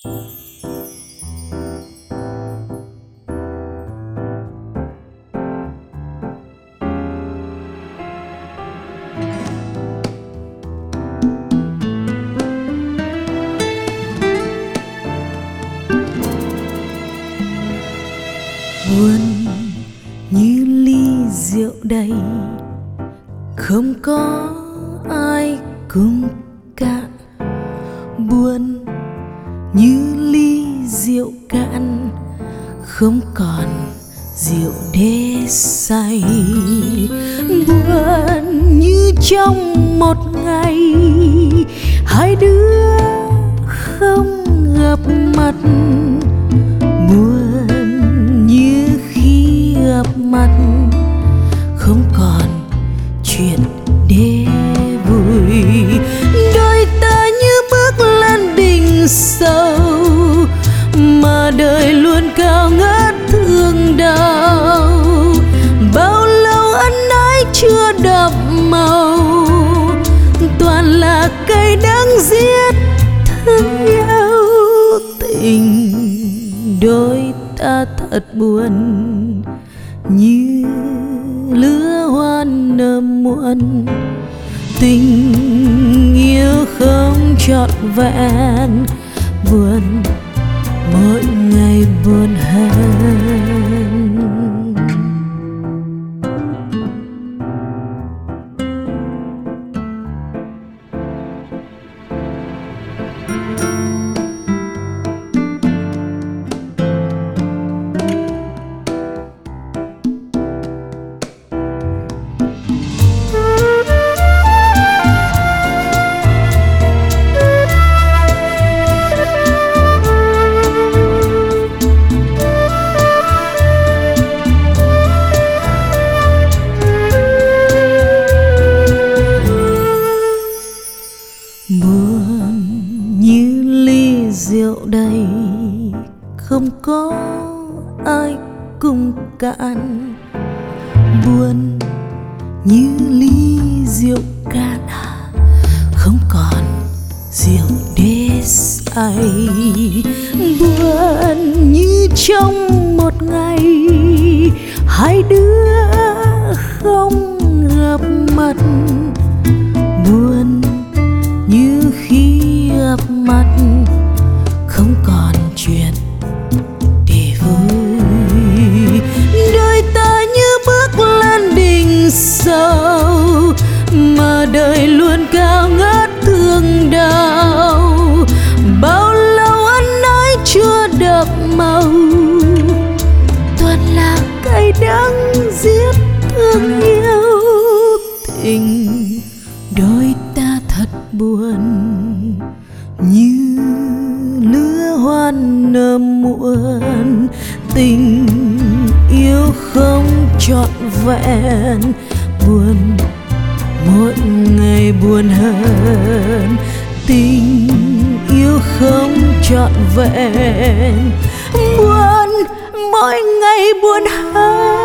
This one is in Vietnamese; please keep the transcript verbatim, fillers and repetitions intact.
Buồn như ly rượu đầy, không có ai cùng cạn. Buồn như ly rượu cạn, không còn rượu để say. Buồn như trong một ngày, hai đứa không gặp mặt. Buồn như khi gặp mặt, không còn chuyện để vui. Đôi ta như bước lên đỉnh sâu, mà đời luôn cao ngất thương đau. Bao lâu ân ái chưa đậm màu, toàn là cây đắng giết thương nhau. Tình đôi ta thật buồn, như lứa hoa nở muộn. Tình yêu không trọn vẹn, buồn mỗi ngày buồn hơn. Buồn như ly rượu đầy, không có ai cùng cạn. Buồn như ly rượu cạn, không còn rượu để say. Buồn như trong một ngày, hai đứa không gặp mặt. Buồn như khi gặp mặt, không còn chuyện để vui. Đôi ta như bước lên đỉnh sâu, mà đời luôn cao ngất thương đau. Bao lâu ân ái chưa đậm màu, toàn là cay đắng giết thương yêu. Tình đôi ta thật buồn, như lứa hoa nở muộn. Tình yêu không trọn vẹn, buồn mỗi ngày buồn hơn. Tình yêu không trọn vẹn, buồn mỗi ngày buồn hơn.